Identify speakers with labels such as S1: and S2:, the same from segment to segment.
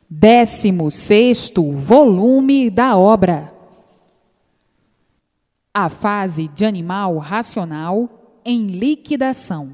S1: 16º volume da obra. A fase de animal racional em liquidação.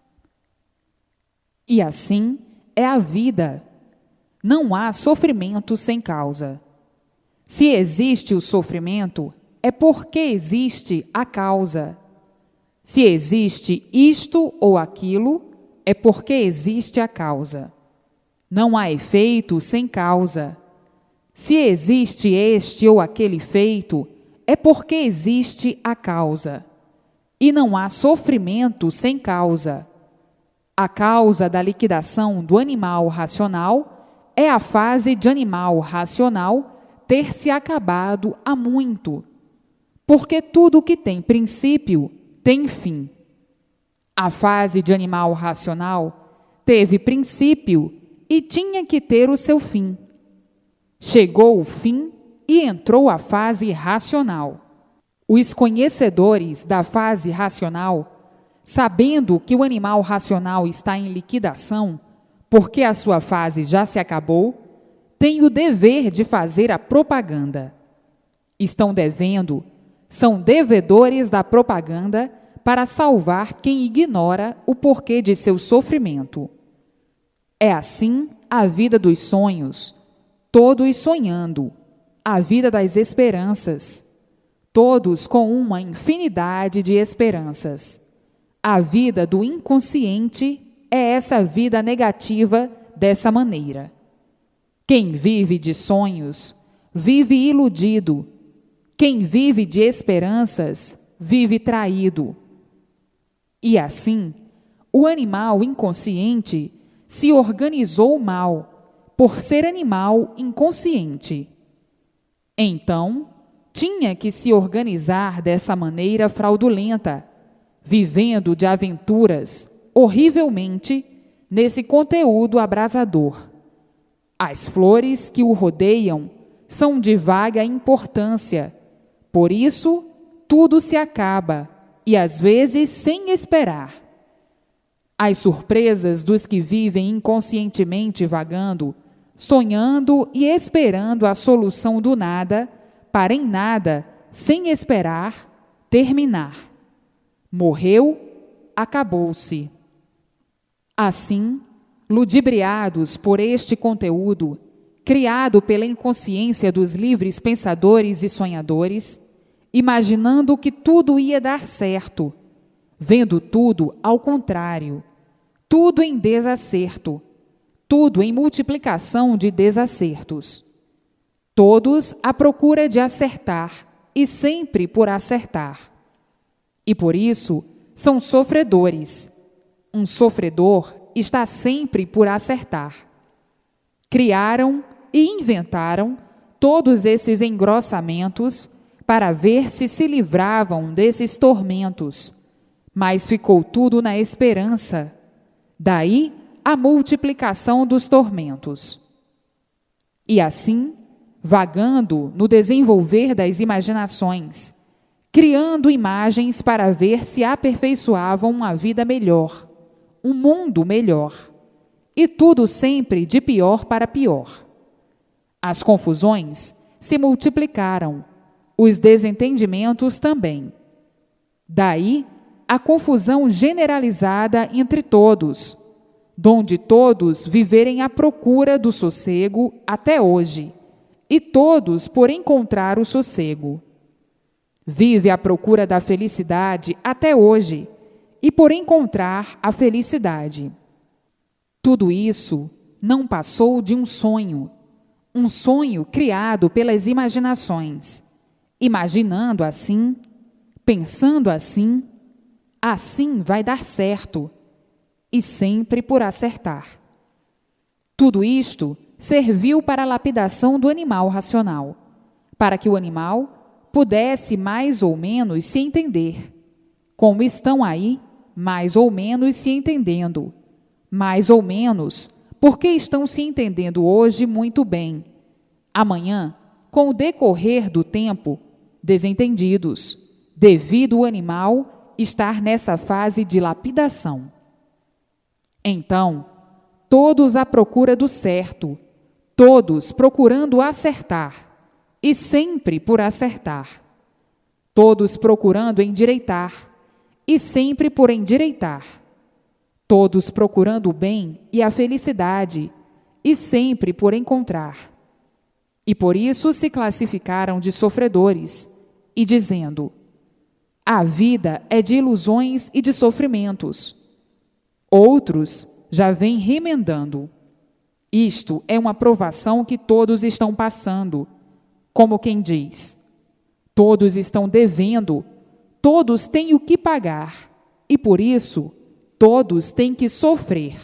S1: E assim é a vida. Não há sofrimento sem causa. Se existe o sofrimento, é porque existe a causa. Se existe isto ou aquilo, é porque existe a causa. Não há efeito sem causa. Se existe este ou aquele efeito, é porque existe a causa. E não há sofrimento sem causa. A causa da liquidação do animal racional é a fase de animal racional ter se acabado há muito. Porque tudo que tem princípio tem fim. A fase de animal racional teve princípio e tinha que ter o seu fim. Chegou o fim e entrou a fase racional. Os conhecedores da fase racional, sabendo que o animal racional está em liquidação, porque a sua fase já se acabou, têm o dever de fazer a propaganda. Estão devendo, são devedores da propaganda para salvar quem ignora o porquê de seu sofrimento. É assim a vida dos sonhos, todos sonhando, a vida das esperanças, todos com uma infinidade de esperanças. A vida do inconsciente é essa vida negativa dessa maneira. Quem vive de sonhos, vive iludido. Quem vive de esperanças, vive traído. E assim, o animal inconsciente se organizou mal, por ser animal inconsciente. Então, tinha que se organizar dessa maneira fraudulenta, vivendo de aventuras, horrivelmente, nesse conteúdo abrasador. As flores que o rodeiam são de vaga importância, por isso, tudo se acaba, e às vezes sem esperar. As surpresas dos que vivem inconscientemente vagando, sonhando e esperando a solução do nada, para em nada, sem esperar, terminar. Morreu, acabou-se. Assim, ludibriados por este conteúdo, criado pela inconsciência dos livres pensadores e sonhadores, imaginando que tudo ia dar certo, vendo tudo ao contrário, tudo em desacerto, tudo em multiplicação de desacertos. Todos à procura de acertar e sempre por acertar. E por isso são sofredores. Um sofredor está sempre por acertar. Criaram e inventaram todos esses engrossamentos para ver se livravam desses tormentos. Mas ficou tudo na esperança. Daí a multiplicação dos tormentos. E assim, vagando no desenvolver das imaginações, criando imagens para ver se aperfeiçoavam uma vida melhor, um mundo melhor, e tudo sempre de pior para pior. As confusões se multiplicaram, os desentendimentos também. Daí, a confusão generalizada entre todos, donde todos viverem à procura do sossego até hoje, e todos por encontrar o sossego. Vive à procura da felicidade até hoje, e por encontrar a felicidade. Tudo isso não passou de um sonho criado pelas imaginações, imaginando assim, pensando assim, assim vai dar certo, e sempre por acertar. Tudo isto serviu para a lapidação do animal racional, para que o animal pudesse mais ou menos se entender, como estão aí mais ou menos se entendendo, mais ou menos porque estão se entendendo hoje muito bem, amanhã, com o decorrer do tempo, desentendidos, devido o animal estar nessa fase de lapidação. Então, todos à procura do certo, todos procurando acertar, e sempre por acertar, todos procurando endireitar, e sempre por endireitar, todos procurando o bem e a felicidade, e sempre por encontrar. E por isso se classificaram de sofredores, e dizendo: a vida é de ilusões e de sofrimentos. Outros já vêm remendando: isto é uma provação que todos estão passando, como quem diz: todos estão devendo, todos têm o que pagar, e por isso todos têm que sofrer.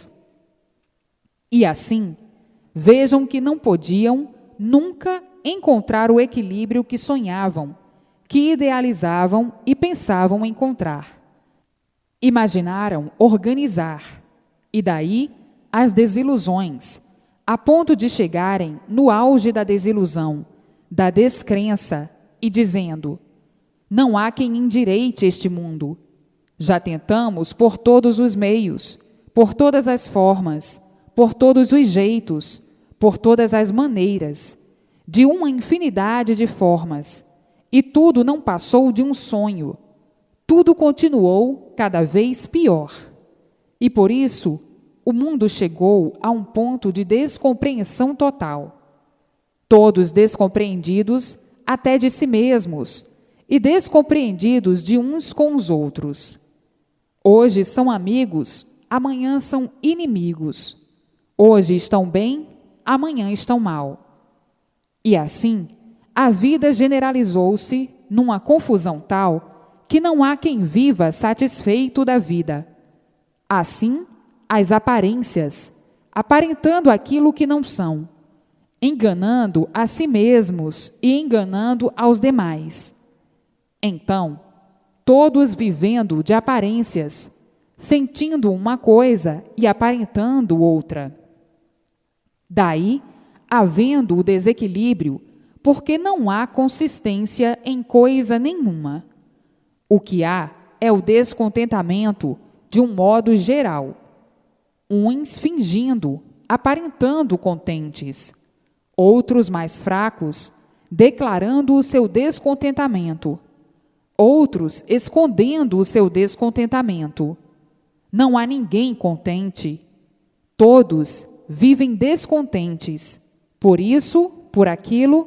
S1: E assim, vejam que não podiam nunca encontrar o equilíbrio que sonhavam, que idealizavam e pensavam encontrar. Imaginaram organizar, e daí as desilusões, a ponto de chegarem no auge da desilusão, da descrença, e dizendo: não há quem endireite este mundo. Já tentamos por todos os meios, por todas as formas, por todos os jeitos, por todas as maneiras, de uma infinidade de formas, e tudo não passou de um sonho. Tudo continuou cada vez pior. E por isso, o mundo chegou a um ponto de descompreensão total. Todos descompreendidos até de si mesmos, e descompreendidos de uns com os outros. Hoje são amigos, amanhã são inimigos. Hoje estão bem, amanhã estão mal. E assim, a vida generalizou-se numa confusão tal que não há quem viva satisfeito da vida. Assim, as aparências, aparentando aquilo que não são, enganando a si mesmos e enganando aos demais. Então, todos vivendo de aparências, sentindo uma coisa e aparentando outra. Daí, havendo o desequilíbrio, porque não há consistência em coisa nenhuma. O que há é o descontentamento de um modo geral. Uns fingindo, aparentando contentes, outros mais fracos, declarando o seu descontentamento, outros escondendo o seu descontentamento. Não há ninguém contente. Todos vivem descontentes, por isso, por aquilo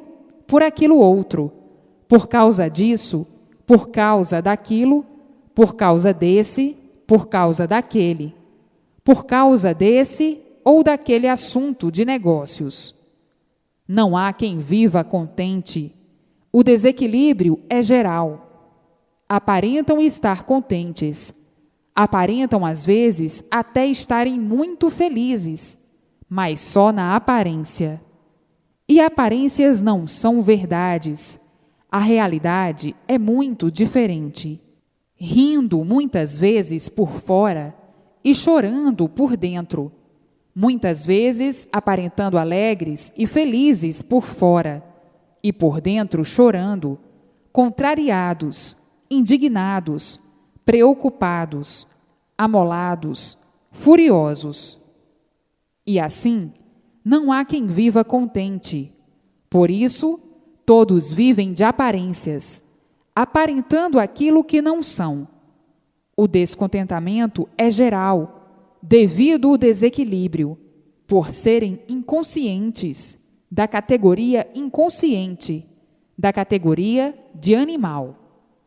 S1: outro, por causa disso, por causa daquilo, por causa desse, por causa daquele, por causa desse ou daquele assunto de negócios. Não há quem viva contente. O desequilíbrio é geral. Aparentam estar contentes. Aparentam, às vezes, até estarem muito felizes, mas só na aparência. E aparências não são verdades. A realidade é muito diferente. Rindo muitas vezes por fora e chorando por dentro. Muitas vezes aparentando alegres e felizes por fora, e por dentro chorando, contrariados, indignados, preocupados, amolados, furiosos. E assim, não há quem viva contente. Por isso, todos vivem de aparências, aparentando aquilo que não são. O descontentamento é geral, devido ao desequilíbrio, por serem inconscientes, da categoria inconsciente, da categoria de animal.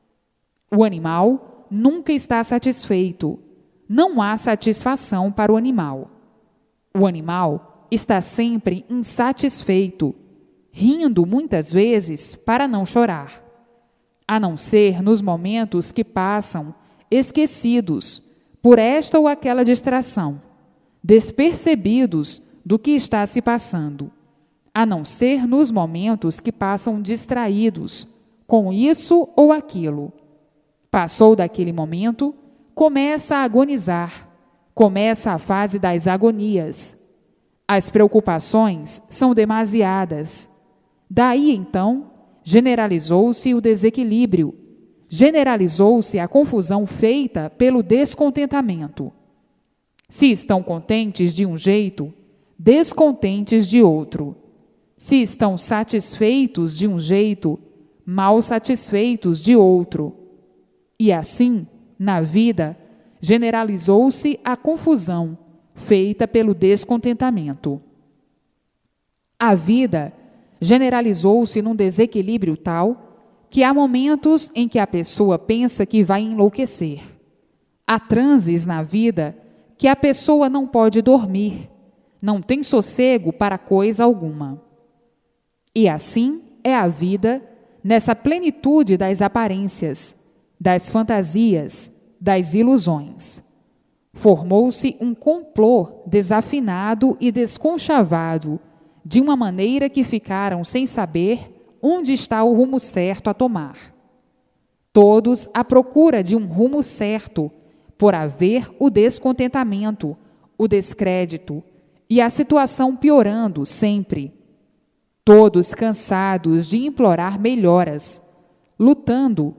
S1: O animal nunca está satisfeito, não há satisfação para o animal. O animal está sempre insatisfeito, rindo muitas vezes para não chorar, a não ser nos momentos que passam esquecidos por esta ou aquela distração, despercebidos do que está se passando, a não ser nos momentos que passam distraídos com isso ou aquilo. Passou daquele momento, começa a agonizar, começa a fase das agonias. As preocupações são demasiadas. Daí, então, generalizou-se o desequilíbrio, generalizou-se a confusão feita pelo descontentamento. Se estão contentes de um jeito, descontentes de outro. Se estão satisfeitos de um jeito, mal satisfeitos de outro. E assim, na vida, generalizou-se a confusão, feita pelo descontentamento. A vida generalizou-se num desequilíbrio tal que há momentos em que a pessoa pensa que vai enlouquecer. Há transes na vida que a pessoa não pode dormir, não tem sossego para coisa alguma. E assim é a vida nessa plenitude das aparências, das fantasias, das ilusões. Formou-se um complô desafinado e desconchavado, de uma maneira que ficaram sem saber onde está o rumo certo a tomar. Todos à procura de um rumo certo, por haver o descontentamento, o descrédito e a situação piorando sempre. Todos cansados de implorar melhoras, lutando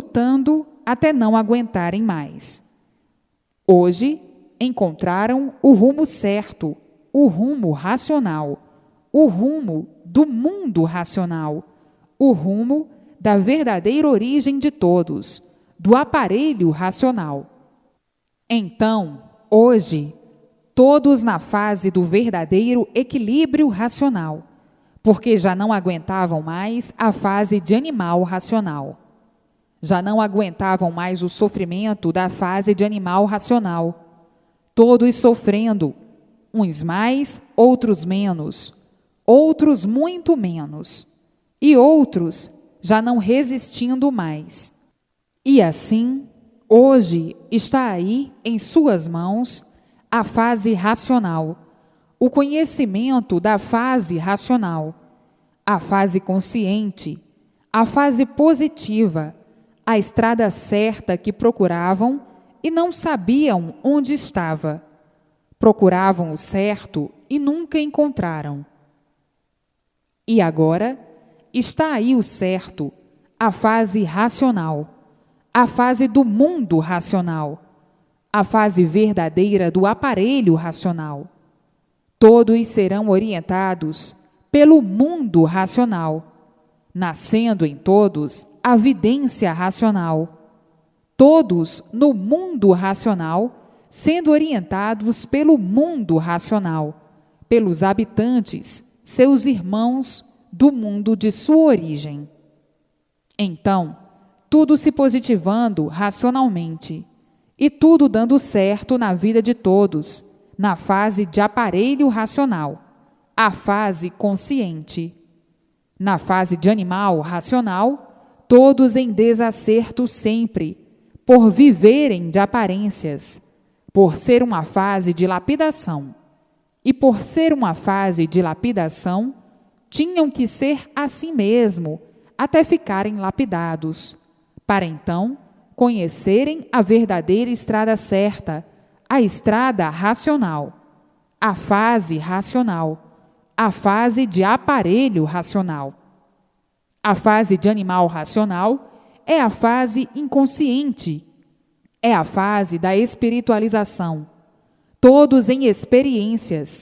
S1: até não aguentarem mais. Hoje encontraram o rumo certo, o rumo racional, o rumo do mundo racional, o rumo da verdadeira origem de todos, do aparelho racional. Então, hoje, todos na fase do verdadeiro equilíbrio racional, porque já não aguentavam mais a fase de animal racional. Já não aguentavam mais o sofrimento da fase de animal racional. Todos sofrendo, uns mais, outros menos, outros muito menos, e outros já não resistindo mais. E assim, hoje está aí em suas mãos a fase racional, o conhecimento da fase racional, a fase consciente, a fase positiva, a estrada certa que procuravam e não sabiam onde estava. Procuravam o certo e nunca encontraram. E agora está aí o certo, a fase racional, a fase do mundo racional, a fase verdadeira do aparelho racional. Todos serão orientados pelo mundo racional, nascendo em todos a vidência racional. Todos no mundo racional, sendo orientados pelo mundo racional, pelos habitantes, seus irmãos do mundo de sua origem. Então, tudo se positivando racionalmente, e tudo dando certo na vida de todos, na fase de aparelho racional, a fase consciente. Na fase de animal racional, todos em desacerto sempre, por viverem de aparências, por ser uma fase de lapidação. E por ser uma fase de lapidação, tinham que ser assim mesmo, até ficarem lapidados, para então conhecerem a verdadeira estrada certa, a estrada racional, a fase racional, a fase de aparelho racional. A fase de animal racional é a fase inconsciente, é a fase da espiritualização. Todos em experiências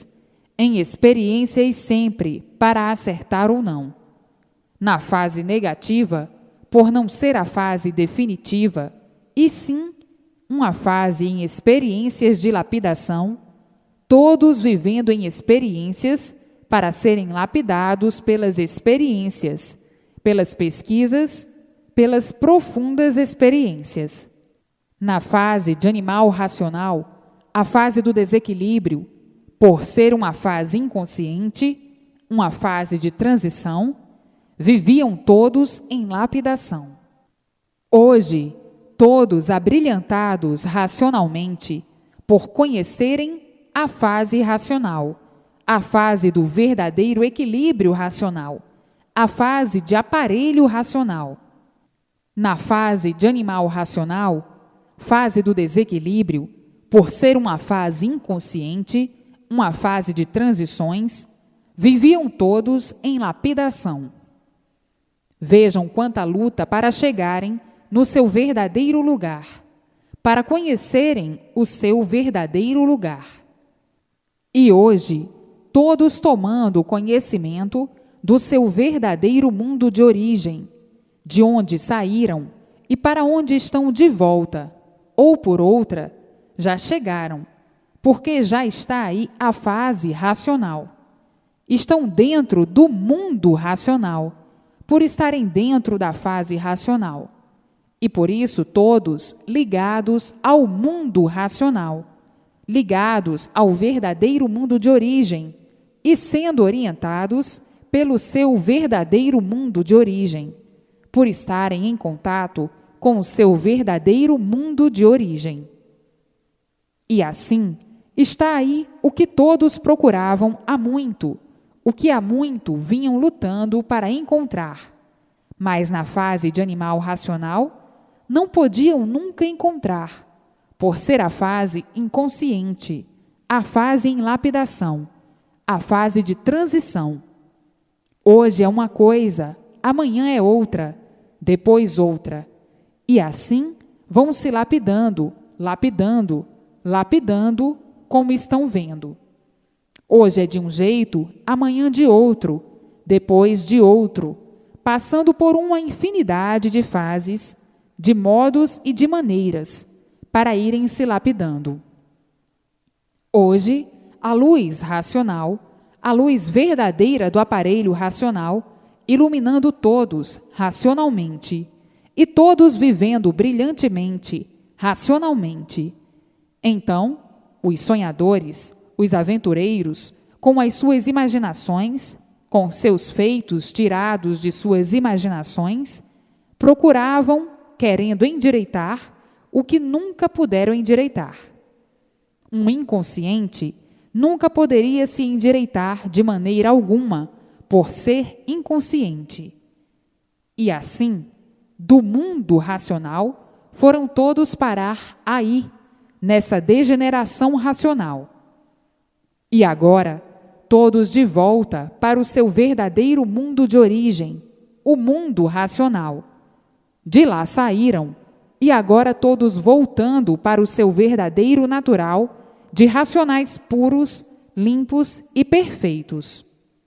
S1: sempre, para acertar ou não. Na fase negativa, por não ser a fase definitiva, e sim uma fase em experiências de lapidação, todos vivendo em experiências para serem lapidados pelas experiências, pelas pesquisas, pelas profundas experiências. Na fase de animal racional, a fase do desequilíbrio, por ser uma fase inconsciente, uma fase de transição, viviam todos em lapidação. Hoje, todos abrilhantados racionalmente, por conhecerem a fase racional, a fase do verdadeiro equilíbrio racional, a fase de aparelho racional. Na fase de animal racional, fase do desequilíbrio, por ser uma fase inconsciente, uma fase de transições, viviam todos em lapidação. Vejam quanta luta para chegarem no seu verdadeiro lugar, para conhecerem o seu verdadeiro lugar. E hoje, todos tomando conhecimento do seu verdadeiro mundo de origem, de onde saíram e para onde estão de volta, ou por outra, já chegaram, porque já está aí a fase racional. Estão dentro do mundo racional, por estarem dentro da fase racional. E por isso todos ligados ao mundo racional, ligados ao verdadeiro mundo de origem e sendo orientados pelo seu verdadeiro mundo de origem, por estarem em contato com o seu verdadeiro mundo de origem. E assim, está aí o que todos procuravam há muito, o que há muito vinham lutando para encontrar, mas na fase de animal racional, não podiam nunca encontrar, por ser a fase inconsciente, a fase em lapidação, a fase de transição. Hoje é uma coisa, amanhã é outra, depois outra, e assim vão se lapidando, lapidando, lapidando, como estão vendo. Hoje é de um jeito, amanhã de outro, depois de outro, passando por uma infinidade de fases, de modos e de maneiras, para irem se lapidando. Hoje, a luz racional, a luz verdadeira do aparelho racional, iluminando todos racionalmente, e todos vivendo brilhantemente, racionalmente. Então, os sonhadores, os aventureiros, com as suas imaginações, com seus feitos tirados de suas imaginações, procuravam, querendo endireitar, o que nunca puderam endireitar. Um inconsciente nunca poderia se endireitar de maneira alguma, por ser inconsciente. E assim, do mundo racional, foram todos parar aí, nessa degeneração racional. E agora, todos de volta para o seu verdadeiro mundo de origem, o mundo racional. De lá saíram, e agora todos voltando para o seu verdadeiro natural, de racionais puros, limpos e perfeitos.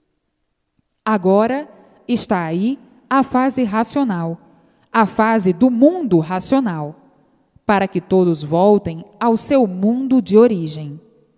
S1: Agora está aí a fase racional, a fase do mundo racional, para que todos voltem ao seu mundo de origem.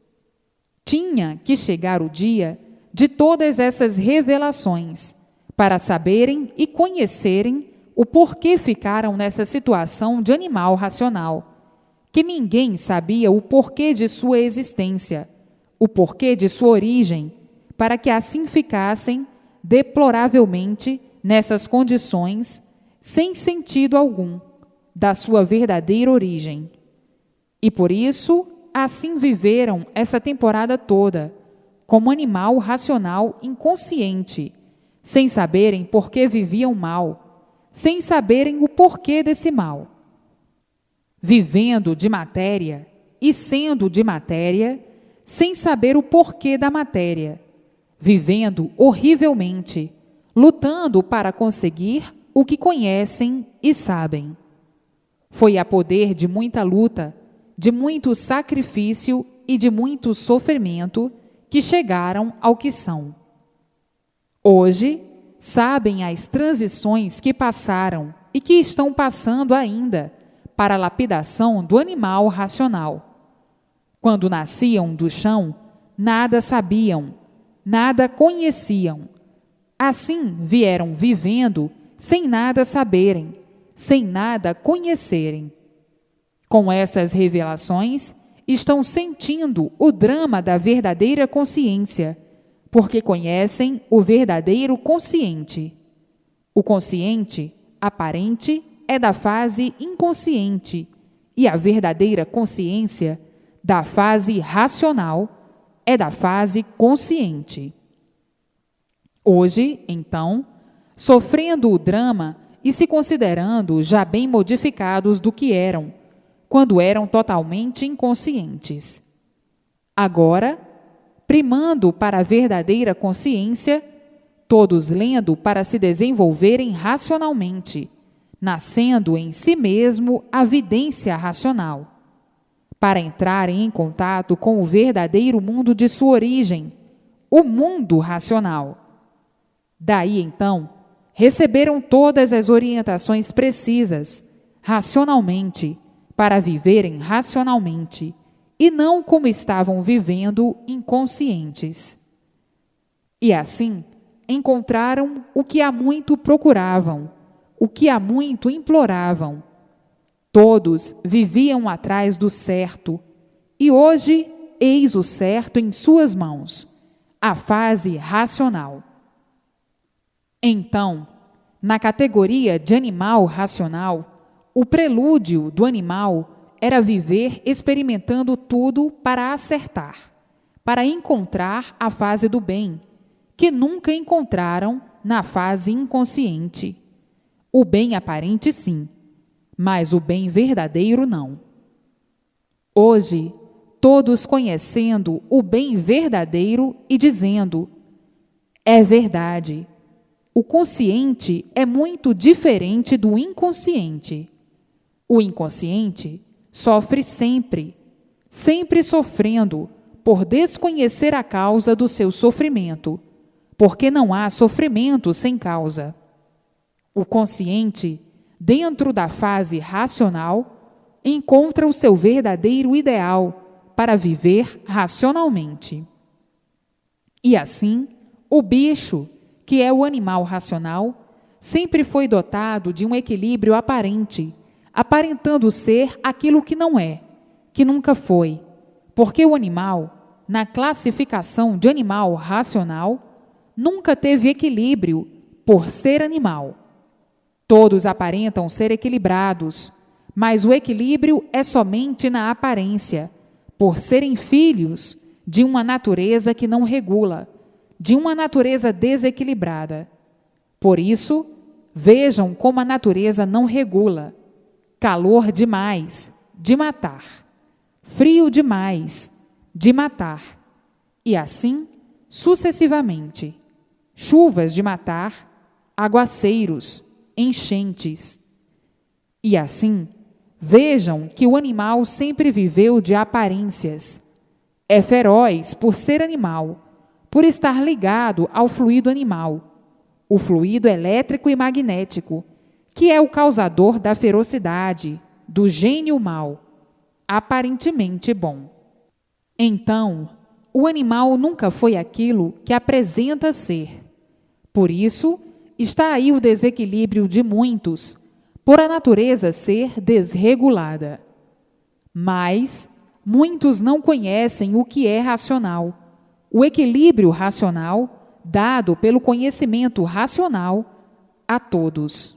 S1: Tinha que chegar o dia de todas essas revelações, para saberem e conhecerem o porquê ficaram nessa situação de animal racional, que ninguém sabia o porquê de sua existência, o porquê de sua origem, para que assim ficassem deploravelmente nessas condições, sem sentido algum, da sua verdadeira origem. E por isso, assim viveram essa temporada toda, como animal racional inconsciente, sem saberem por que viviam mal, sem saberem o porquê desse mal. Vivendo de matéria e sendo de matéria, sem saber o porquê da matéria, vivendo horrivelmente, lutando para conseguir o que conhecem e sabem. Foi a poder de muita luta, de muito sacrifício e de muito sofrimento que chegaram ao que são. Hoje, sabem as transições que passaram e que estão passando ainda para a lapidação do animal racional. Quando nasciam do chão, nada sabiam, nada conheciam. Assim vieram vivendo sem nada saberem, sem nada conhecerem. Com essas revelações, estão sentindo o drama da verdadeira consciência, porque conhecem o verdadeiro consciente. O consciente, aparente, é da fase inconsciente, e a verdadeira consciência, da fase racional, é da fase consciente. Hoje, então, sofrendo o drama e se considerando já bem modificados do que eram, quando eram totalmente inconscientes. Agora, primando para a verdadeira consciência, todos lendo para se desenvolverem racionalmente, nascendo em si mesmo a vidência racional, para entrarem em contato com o verdadeiro mundo de sua origem, o mundo racional. Daí, então, receberam todas as orientações precisas, racionalmente, para viverem racionalmente, e não como estavam vivendo inconscientes. E assim, encontraram o que há muito procuravam, o que há muito imploravam. Todos viviam atrás do certo, e hoje eis o certo em suas mãos, a fase racional. Então, na categoria de animal racional, o prelúdio do animal era viver experimentando tudo para acertar, para encontrar a fase do bem, que nunca encontraram na fase inconsciente. O bem aparente, sim, mas o bem verdadeiro, não. Hoje, todos conhecendo o bem verdadeiro e dizendo: é verdade. O consciente é muito diferente do inconsciente. O inconsciente sofre sempre, sempre sofrendo, por desconhecer a causa do seu sofrimento, porque não há sofrimento sem causa. O consciente, dentro da fase racional, encontra o seu verdadeiro ideal para viver racionalmente. E assim, o bicho, que é o animal racional, sempre foi dotado de um equilíbrio aparente, aparentando ser aquilo que não é, que nunca foi, porque o animal, na classificação de animal racional, nunca teve equilíbrio por ser animal. Todos aparentam ser equilibrados, mas o equilíbrio é somente na aparência, por serem filhos de uma natureza que não regula, de uma natureza desequilibrada. Por isso, vejam como a natureza não regula. Calor demais, de matar. Frio demais, de matar. E assim, sucessivamente. Chuvas de matar, aguaceiros, enchentes. E assim, vejam que o animal sempre viveu de aparências. É feroz por ser animal, por estar ligado ao fluido animal, o fluido elétrico e magnético, que é o causador da ferocidade, do gênio mau, aparentemente bom. Então, o animal nunca foi aquilo que apresenta ser. Por isso, está aí o desequilíbrio de muitos, por a natureza ser desregulada. Mas muitos não conhecem o que é racional, o equilíbrio racional dado pelo conhecimento racional a todos.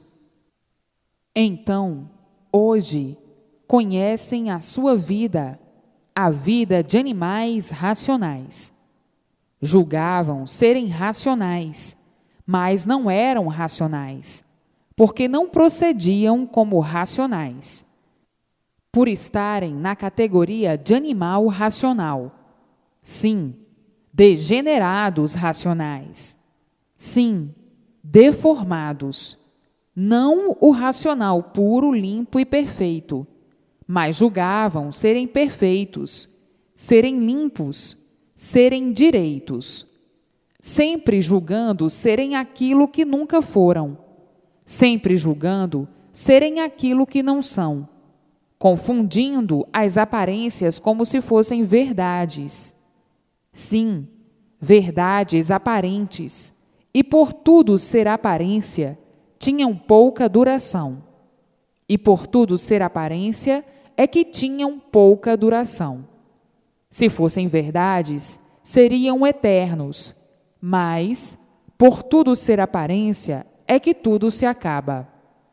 S1: Então, hoje, conhecem a sua vida, a vida de animais racionais. Julgavam serem racionais, mas não eram racionais, porque não procediam como racionais. Por estarem na categoria de animal racional. Sim, degenerados racionais. Sim, deformados. Não o racional puro, limpo e perfeito, mas julgavam serem perfeitos, serem limpos, serem direitos. Sempre julgando serem aquilo que nunca foram. Sempre julgando serem aquilo que não são. Confundindo as aparências como se fossem verdades. Sim, verdades aparentes, e por tudo ser aparência, tinham pouca duração. E por tudo ser aparência, é que tinham pouca duração. Se fossem verdades, seriam eternos, mas, por tudo ser aparência, é que tudo se acaba.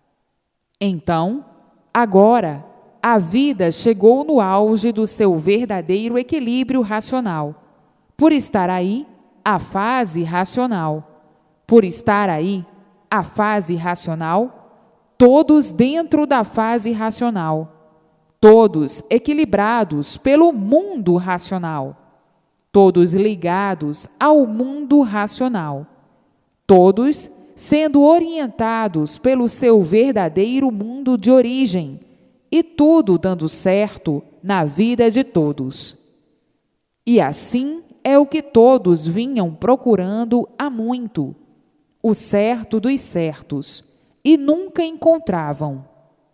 S1: Então, agora, a vida chegou no auge do seu verdadeiro equilíbrio racional. Por estar aí, a fase racional. Por estar aí, a fase racional, todos dentro da fase racional. Todos equilibrados pelo mundo racional. Todos ligados ao mundo racional. Todos sendo orientados pelo seu verdadeiro mundo de origem, e tudo dando certo na vida de todos. E assim é o que todos vinham procurando há muito, o certo dos certos, e nunca encontravam.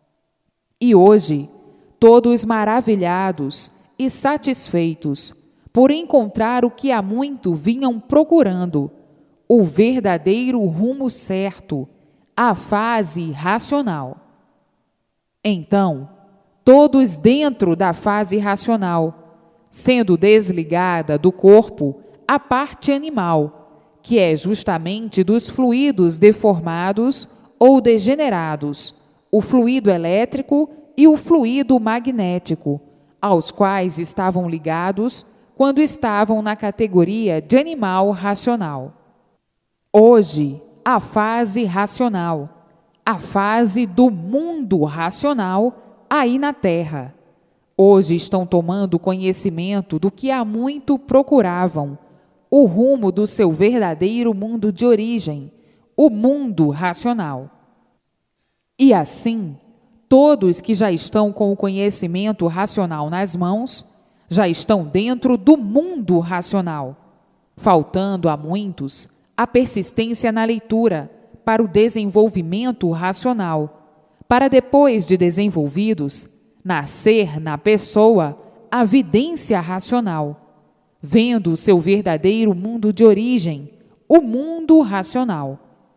S1: E hoje, todos maravilhados e satisfeitos por encontrar o que há muito vinham procurando, o verdadeiro rumo certo, a fase racional. Então, todos dentro da fase racional, sendo desligada do corpo a parte animal, que é justamente dos fluidos deformados ou degenerados, o fluido elétrico e o fluido magnético, aos quais estavam ligados quando estavam na categoria de animal racional. Hoje, a fase racional, a fase do mundo racional aí na Terra. Hoje estão tomando conhecimento do que há muito procuravam, o rumo do seu verdadeiro mundo de origem, o mundo racional. E assim, todos que já estão com o conhecimento racional nas mãos, já estão dentro do mundo racional, faltando a muitos a persistência na leitura para o desenvolvimento racional, para depois de desenvolvidos, nascer na pessoa a vidência racional, vendo o seu verdadeiro mundo de origem, o mundo racional.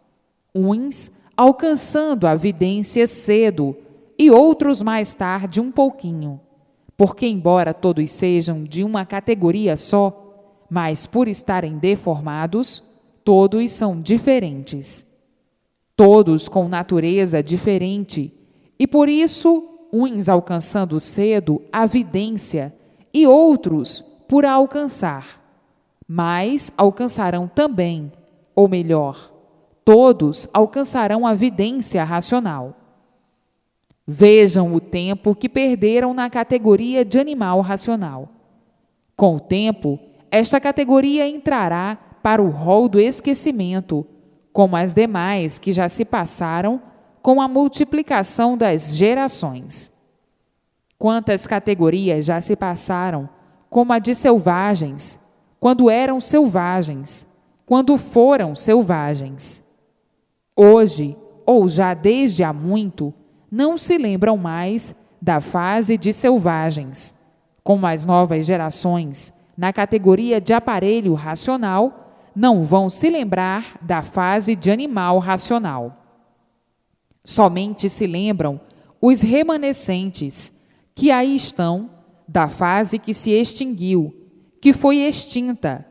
S1: Uns alcançando a vidência cedo e outros mais tarde um pouquinho, porque embora todos sejam de uma categoria só, mas por estarem deformados, todos são diferentes. Todos com natureza diferente, e por isso, uns alcançando cedo a vidência e outros por a alcançar. Mas alcançarão também, ou melhor, todos alcançarão a vidência racional. Vejam o tempo que perderam na categoria de animal racional. Com o tempo, esta categoria entrará para o rol do esquecimento, como as demais que já se passaram com a multiplicação das gerações. Quantas categorias já se passaram, como a de selvagens, quando eram selvagens, quando foram selvagens. Hoje, ou já desde há muito, não se lembram mais da fase de selvagens, como as novas gerações, na categoria de aparelho racional, não vão se lembrar da fase de animal racional. Somente se lembram os remanescentes, que aí estão, da fase que se extinguiu, que foi extinta.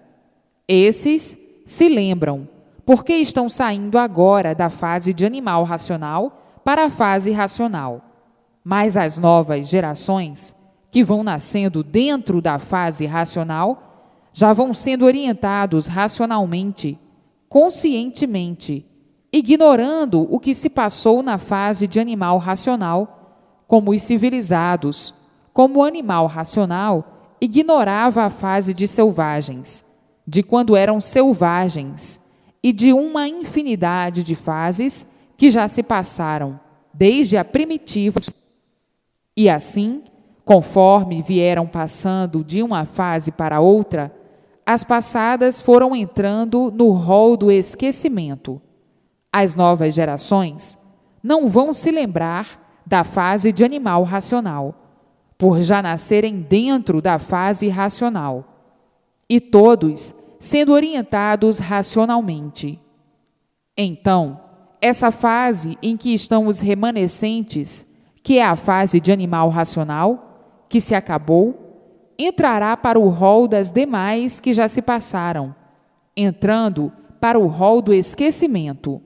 S1: Esses se lembram, porque estão saindo agora da fase de animal racional para a fase racional. Mas as novas gerações, que vão nascendo dentro da fase racional, já vão sendo orientados racionalmente, conscientemente, ignorando o que se passou na fase de animal racional, como os civilizados, como o animal racional ignorava a fase de selvagens, de quando eram selvagens, e de uma infinidade de fases que já se passaram, desde a primitiva. E assim, conforme vieram passando de uma fase para outra, as passadas foram entrando no rol do esquecimento. As novas gerações não vão se lembrar da fase de animal racional, por já nascerem dentro da fase racional, e todos sendo orientados racionalmente. Então, essa fase em que estão os remanescentes, que é a fase de animal racional, que se acabou, entrará para o rol das demais que já se passaram, entrando para o rol do esquecimento.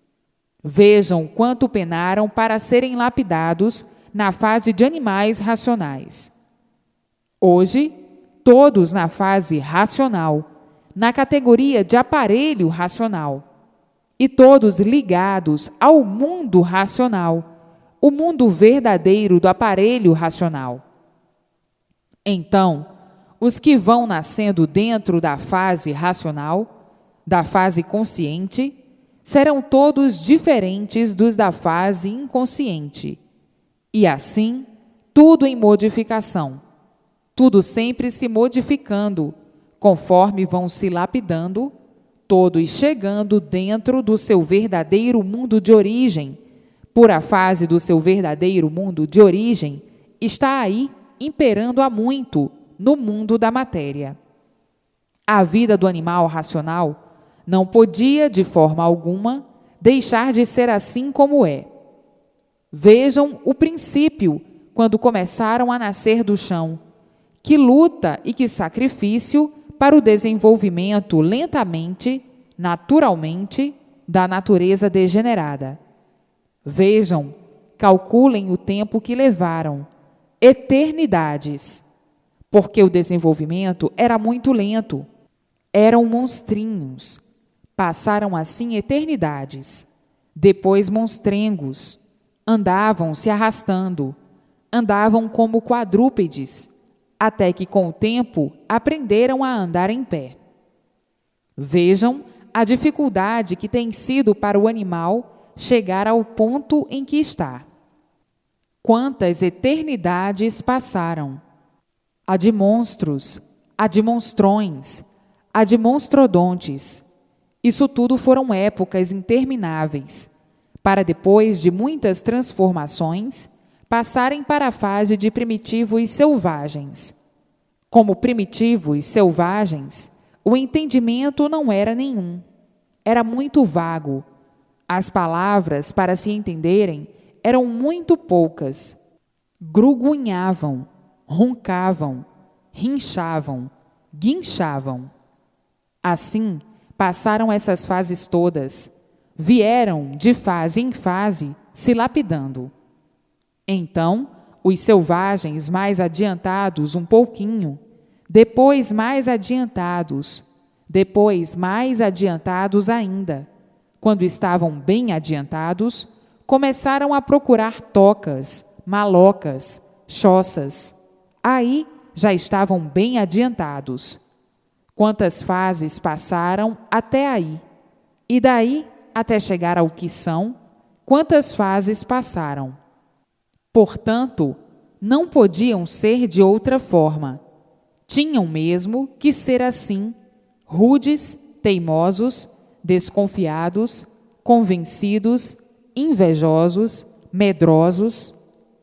S1: Vejam quanto penaram para serem lapidados na fase de animais racionais. Hoje, todos na fase racional, na categoria de aparelho racional, e todos ligados ao mundo racional, o mundo verdadeiro do aparelho racional. Então, os que vão nascendo dentro da fase racional, da fase consciente, serão todos diferentes dos da fase inconsciente. E assim, tudo em modificação, tudo sempre se modificando, conforme vão se lapidando, todos chegando dentro do seu verdadeiro mundo de origem, por a fase do seu verdadeiro mundo de origem, está aí imperando há muito no mundo da matéria. A vida do animal racional não podia, de forma alguma, deixar de ser assim como é. Vejam o princípio, quando começaram a nascer do chão, que luta e que sacrifício para o desenvolvimento lentamente, naturalmente, da natureza degenerada. Vejam, calculem o tempo que levaram, eternidades, porque o desenvolvimento era muito lento, eram monstrinhos, passaram assim eternidades, depois monstrengos, andavam se arrastando, andavam como quadrúpedes, até que com o tempo aprenderam a andar em pé. Vejam a dificuldade que tem sido para o animal chegar ao ponto em que está. Quantas eternidades passaram! A de monstros, a de monstrões, a de monstrodontes. Isso tudo foram épocas intermináveis, para depois de muitas transformações, passarem para a fase de primitivos selvagens. Como primitivos selvagens, o entendimento não era nenhum. Era muito vago. As palavras, para se entenderem, eram muito poucas. Grugunhavam, roncavam, rinchavam, guinchavam. Assim, passaram essas fases todas. Vieram, de fase em fase, se lapidando. Então, os selvagens mais adiantados um pouquinho, depois mais adiantados, depois mais adiantados ainda, quando estavam bem adiantados, começaram a procurar tocas, malocas, choças. Aí já estavam bem adiantados. Quantas fases passaram até aí? E daí até chegar ao que são, quantas fases passaram? Portanto, não podiam ser de outra forma. Tinham mesmo que ser assim, rudes, teimosos, desconfiados, convencidos, invejosos, medrosos.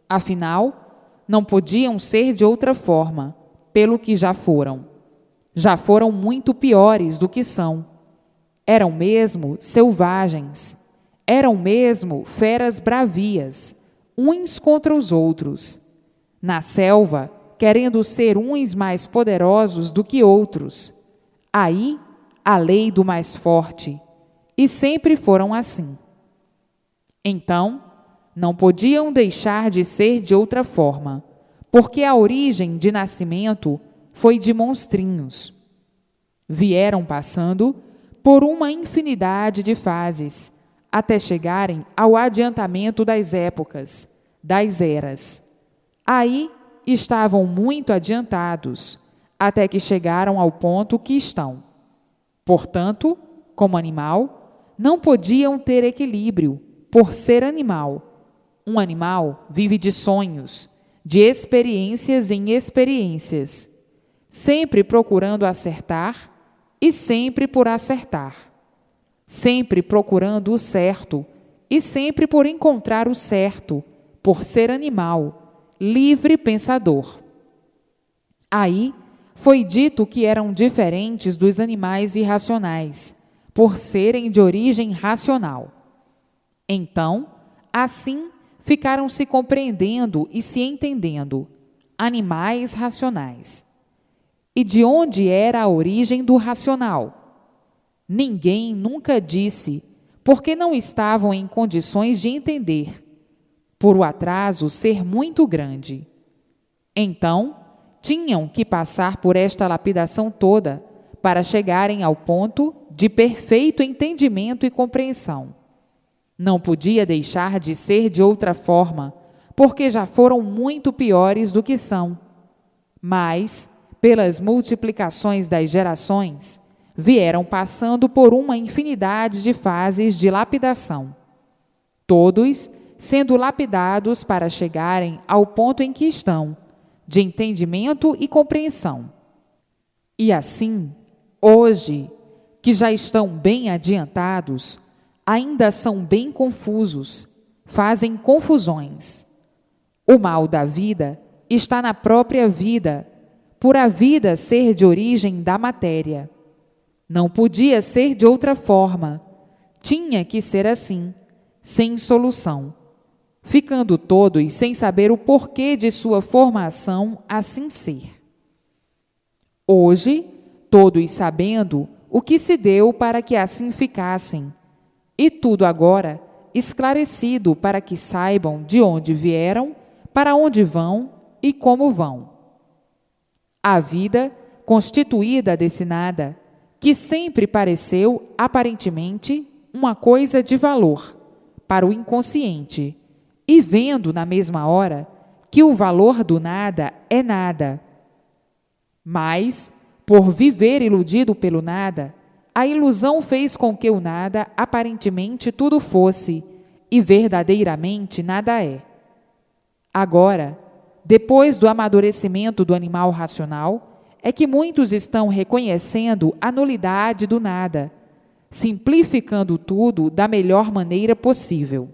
S1: Afinal, não podiam ser de outra forma, pelo que já foram. Já foram muito piores do que são. Eram mesmo selvagens, eram mesmo feras bravias, uns contra os outros. Na selva, querendo ser uns mais poderosos do que outros. Aí, a lei do mais forte. E sempre foram assim. Então, não podiam deixar de ser de outra forma, porque a origem de nascimento foi de monstrinhos. Vieram passando por uma infinidade de fases, até chegarem ao adiantamento das épocas, das eras. Aí estavam muito adiantados, até que chegaram ao ponto que estão. Portanto, como animal, não podiam ter equilíbrio, por ser animal. Um animal vive de sonhos, de experiências em experiências, sempre procurando acertar e sempre por acertar, sempre procurando o certo e sempre por encontrar o certo, por ser animal, livre pensador. Aí foi dito que eram diferentes dos animais irracionais, por serem de origem racional. Então, assim, ficaram se compreendendo e se entendendo, animais racionais. E de onde era a origem do racional? Ninguém nunca disse, porque não estavam em condições de entender, por o atraso ser muito grande. Então, tinham que passar por esta lapidação toda para chegarem ao ponto de perfeito entendimento e compreensão. Não podia deixar de ser de outra forma, porque já foram muito piores do que são. Mas, pelas multiplicações das gerações, vieram passando por uma infinidade de fases de lapidação, todos sendo lapidados para chegarem ao ponto em que estão, de entendimento e compreensão. E assim, hoje, que já estão bem adiantados, ainda são bem confusos, fazem confusões. O mal da vida está na própria vida, por a vida ser de origem da matéria. Não podia ser de outra forma, tinha que ser assim, sem solução, ficando todos sem saber o porquê de sua formação assim ser. Hoje, todos sabendo o que se deu para que assim ficassem, e tudo agora esclarecido para que saibam de onde vieram, para onde vão e como vão. A vida, constituída desse nada, que sempre pareceu, aparentemente, uma coisa de valor, para o inconsciente, e vendo na mesma hora que o valor do nada é nada. Mas, por viver iludido pelo nada, a ilusão fez com que o nada aparentemente tudo fosse, e verdadeiramente nada é. Agora, depois do amadurecimento do animal racional, é que muitos estão reconhecendo a nulidade do nada, simplificando tudo da melhor maneira possível.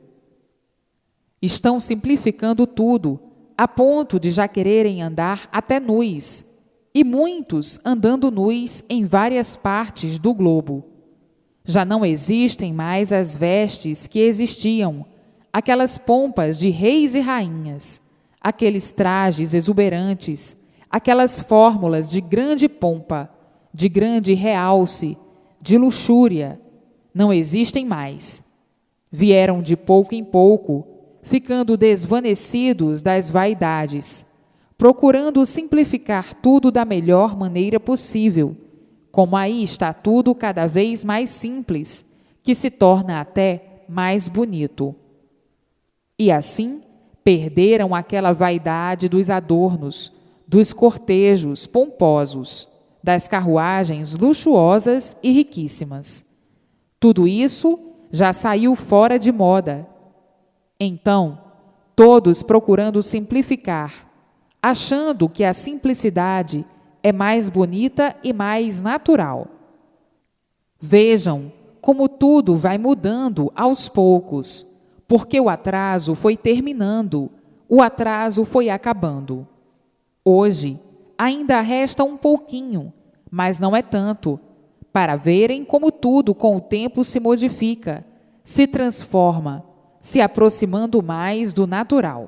S1: Estão simplificando tudo, a ponto de já quererem andar até nus, e muitos andando nus em várias partes do globo. Já não existem mais as vestes que existiam, aquelas pompas de reis e rainhas, aqueles trajes exuberantes, aquelas fórmulas de grande pompa, de grande realce, de luxúria, não existem mais. Vieram de pouco em pouco, ficando desvanecidos das vaidades, procurando simplificar tudo da melhor maneira possível, como aí está tudo cada vez mais simples, que se torna até mais bonito. E assim, perderam aquela vaidade dos adornos, dos cortejos pomposos, das carruagens luxuosas e riquíssimas. Tudo isso já saiu fora de moda. Então, todos procurando simplificar, achando que a simplicidade é mais bonita e mais natural. Vejam como tudo vai mudando aos poucos, porque o atraso foi terminando, o atraso foi acabando. Hoje, ainda resta um pouquinho, mas não é tanto, para verem como tudo com o tempo se modifica, se transforma, se aproximando mais do natural.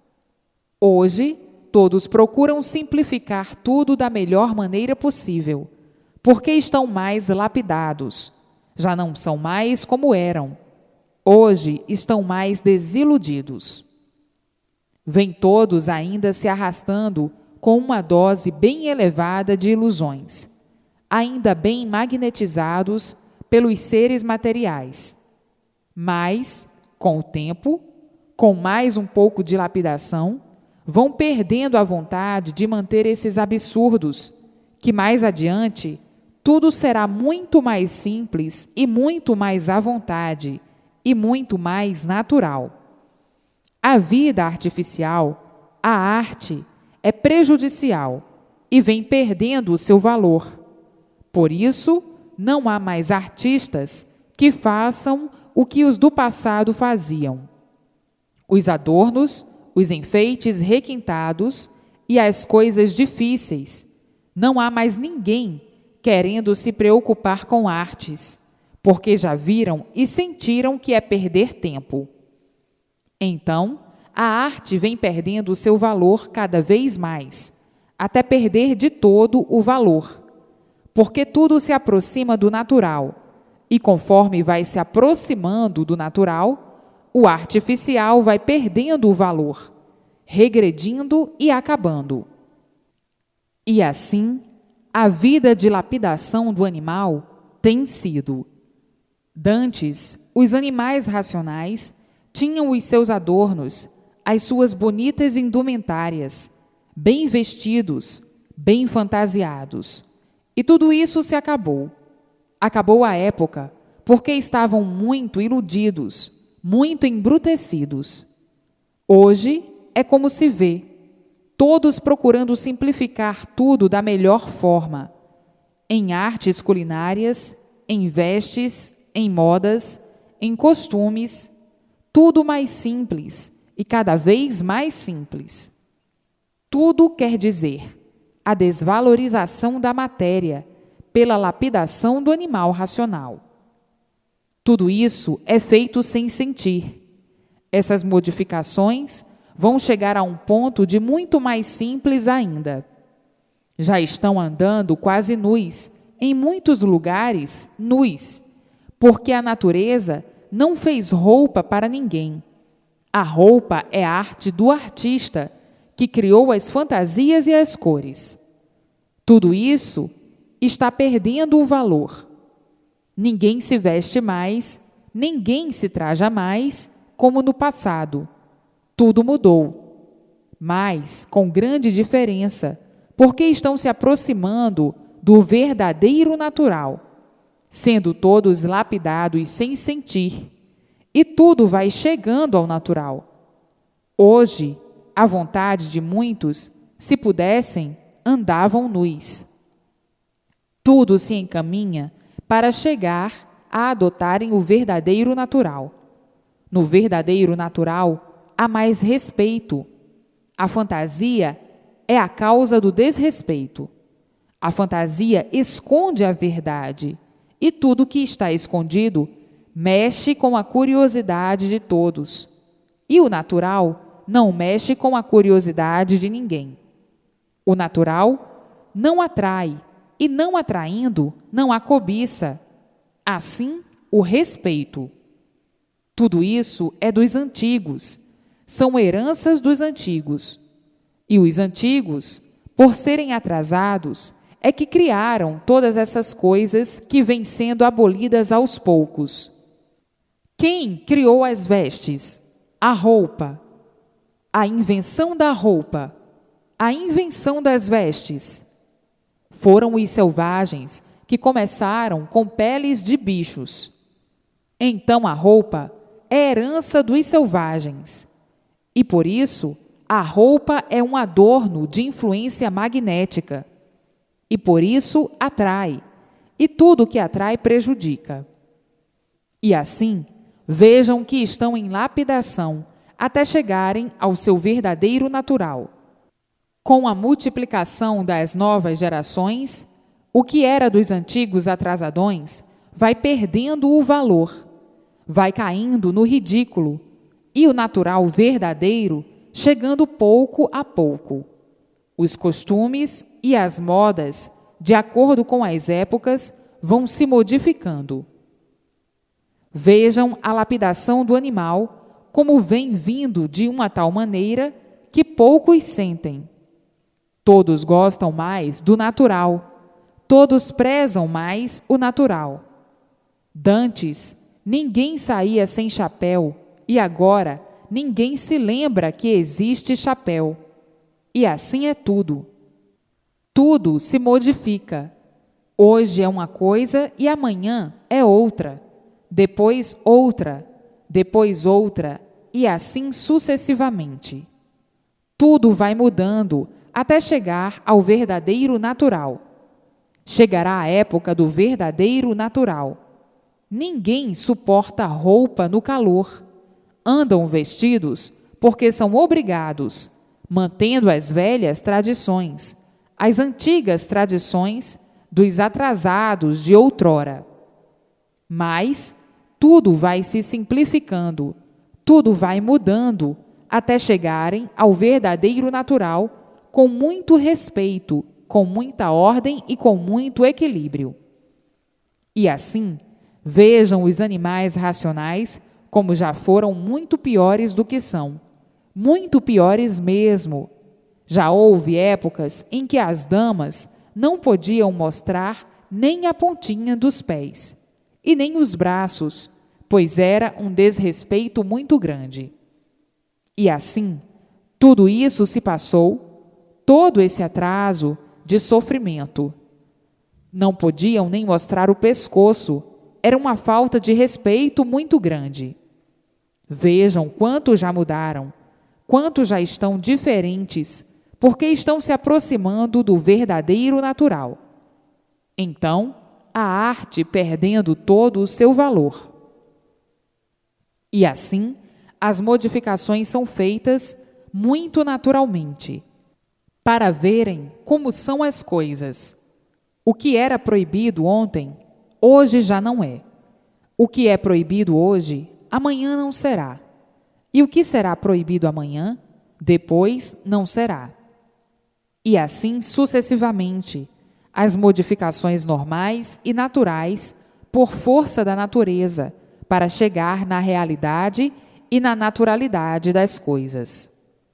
S1: Hoje, todos procuram simplificar tudo da melhor maneira possível, porque estão mais lapidados, já não são mais como eram. Hoje estão mais desiludidos. Vêm todos ainda se arrastando com uma dose bem elevada de ilusões, ainda bem magnetizados pelos seres materiais. Mas, com o tempo, com mais um pouco de lapidação, vão perdendo a vontade de manter esses absurdos, que mais adiante tudo será muito mais simples e muito mais à vontade e muito mais natural. A vida artificial, a arte, é prejudicial e vem perdendo o seu valor. Por isso, não há mais artistas que façam o que os do passado faziam. Os adornos, os enfeites requintados e as coisas difíceis. Não há mais ninguém querendo se preocupar com artes, porque já viram e sentiram que é perder tempo. Então, a arte vem perdendo o seu valor cada vez mais, até perder de todo o valor, porque tudo se aproxima do natural, e conforme vai se aproximando do natural, o artificial vai perdendo o valor, regredindo e acabando. E assim, a vida de lapidação do animal tem sido. Dantes, os animais racionais tinham os seus adornos, as suas bonitas indumentárias, bem vestidos, bem fantasiados. E tudo isso se acabou. Acabou a época, porque estavam muito iludidos, muito embrutecidos. Hoje é como se vê, todos procurando simplificar tudo da melhor forma, em artes culinárias, em vestes, em modas, em costumes, tudo mais simples e cada vez mais simples. Tudo quer dizer a desvalorização da matéria pela lapidação do animal racional. Tudo isso é feito sem sentir. Essas modificações vão chegar a um ponto de muito mais simples ainda. Já estão andando quase nus, em muitos lugares nus, porque a natureza não fez roupa para ninguém. A roupa é a arte do artista, que criou as fantasias e as cores. Tudo isso está perdendo o valor. Ninguém se veste mais, ninguém se traja mais, como no passado. Tudo mudou, mas com grande diferença, porque estão se aproximando do verdadeiro natural, sendo todos lapidados sem sentir, e tudo vai chegando ao natural. Hoje, à vontade de muitos, se pudessem, andavam nus. Tudo se encaminha para chegar a adotarem o verdadeiro natural. No verdadeiro natural, há mais respeito. A fantasia é a causa do desrespeito. A fantasia esconde a verdade, e tudo que está escondido mexe com a curiosidade de todos. E o natural não mexe com a curiosidade de ninguém. O natural não atrai, e não atraindo, não há cobiça. Assim, o respeito. Tudo isso é dos antigos, são heranças dos antigos. E os antigos, por serem atrasados, é que criaram todas essas coisas que vêm sendo abolidas aos poucos. Quem criou as vestes? A roupa. A invenção da roupa. A invenção das vestes. Foram os selvagens que começaram com peles de bichos. Então a roupa é herança dos selvagens. E por isso, a roupa é um adorno de influência magnética. E por isso atrai. E tudo que atrai prejudica. E assim, vejam que estão em lapidação até chegarem ao seu verdadeiro natural. Com a multiplicação das novas gerações, o que era dos antigos atrasadões vai perdendo o valor, vai caindo no ridículo, e o natural verdadeiro chegando pouco a pouco. Os costumes e as modas, de acordo com as épocas, vão se modificando. Vejam a lapidação do animal, como vem vindo de uma tal maneira que poucos sentem. Todos gostam mais do natural, todos prezam mais o natural. Dantes, ninguém saía sem chapéu, e agora ninguém se lembra que existe chapéu. E assim é tudo. Tudo se modifica. Hoje é uma coisa e amanhã é outra, depois outra, e assim sucessivamente. Tudo vai mudando até chegar ao verdadeiro natural. Chegará a época do verdadeiro natural. Ninguém suporta roupa no calor. Andam vestidos porque são obrigados, mantendo as velhas tradições, as antigas tradições dos atrasados de outrora. Mas tudo vai se simplificando, tudo vai mudando, até chegarem ao verdadeiro natural, com muito respeito, com muita ordem e com muito equilíbrio. E assim, vejam os animais racionais como já foram muito piores do que são, muito piores mesmo. Já houve épocas em que as damas não podiam mostrar nem a pontinha dos pés, e nem os braços, pois era um desrespeito muito grande. E assim, tudo isso se passou, todo esse atraso de sofrimento. Não podiam nem mostrar o pescoço, era uma falta de respeito muito grande. Vejam quanto já mudaram, quanto já estão diferentes, porque estão se aproximando do verdadeiro natural. Então, a arte perdendo todo o seu valor. E assim, as modificações são feitas muito naturalmente, para verem como são as coisas. O que era proibido ontem, hoje já não é. O que é proibido hoje, amanhã não será. E o que será proibido amanhã, depois não será. E assim sucessivamente, as modificações normais e naturais por força da natureza, para chegar na realidade e na naturalidade das coisas.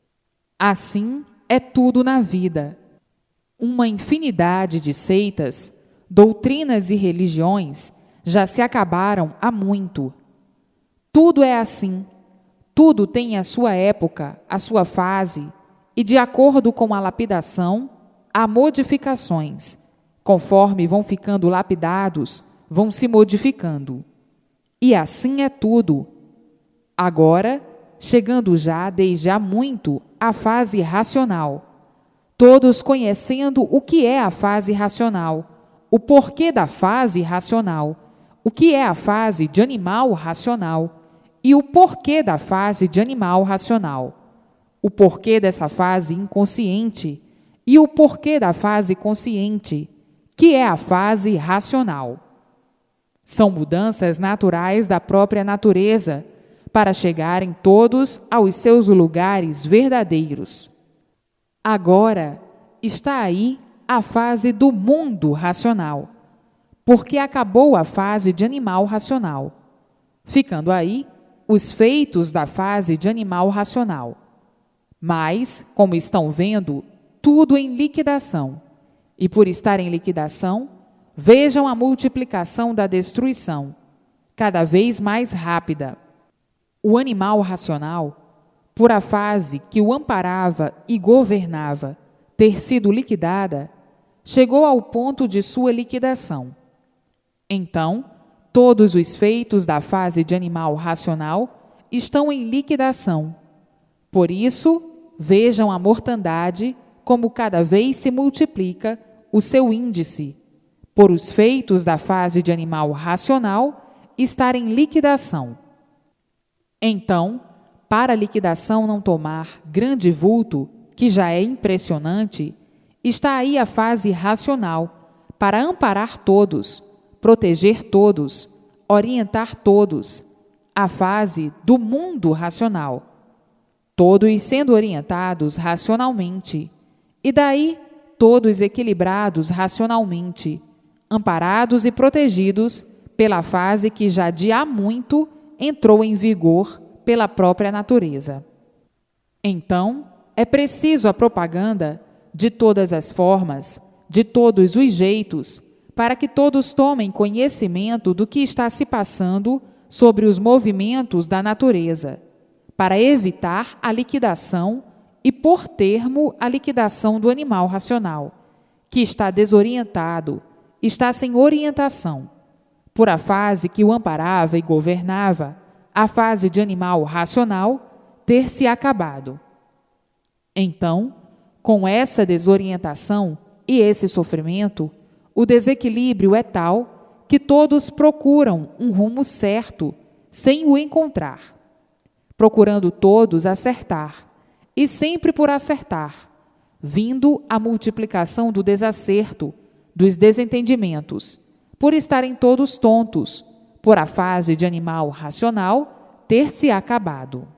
S1: Assim é tudo na vida. Uma infinidade de seitas, doutrinas e religiões já se acabaram há muito. Tudo é assim. Tudo tem a sua época, a sua fase, e de acordo com a lapidação, há modificações. Conforme vão ficando lapidados, vão se modificando. E assim é tudo. Agora, chegando já desde há muito à fase racional, todos conhecendo o que é a fase racional, o porquê da fase racional, o que é a fase de animal racional e o porquê da fase de animal racional, o porquê dessa fase inconsciente e o porquê da fase consciente, que é a fase racional. São mudanças naturais da própria natureza, para chegarem todos aos seus lugares verdadeiros. Agora está aí a fase do mundo racional, porque acabou a fase de animal racional, ficando aí os feitos da fase de animal racional. Mas, como estão vendo, tudo em liquidação, e por estar em liquidação, vejam a multiplicação da destruição, cada vez mais rápida. O animal racional, por a fase que o amparava e governava ter sido liquidada, chegou ao ponto de sua liquidação. Então, todos os feitos da fase de animal racional estão em liquidação. Por isso, vejam a mortandade como cada vez se multiplica o seu índice, por os feitos da fase de animal racional estar em liquidação. Então, para a liquidação não tomar grande vulto, que já é impressionante, está aí a fase racional, para amparar todos, proteger todos, orientar todos, a fase do mundo racional, todos sendo orientados racionalmente, e daí todos equilibrados racionalmente, amparados e protegidos pela fase que já de há muito entrou em vigor pela própria natureza. Então, é preciso a propaganda de todas as formas, de todos os jeitos, para que todos tomem conhecimento do que está se passando sobre os movimentos da natureza, para evitar a liquidação e pôr termo à liquidação do animal racional, que está desorientado, está sem orientação, por a fase que o amparava e governava, a fase de animal racional, ter se acabado. Então, com essa desorientação e esse sofrimento, o desequilíbrio é tal que todos procuram um rumo certo, sem o encontrar, procurando todos acertar, e sempre por acertar, vindo a multiplicação do desacerto, dos desentendimentos, por estarem todos tontos, por a fase de animal racional ter se acabado.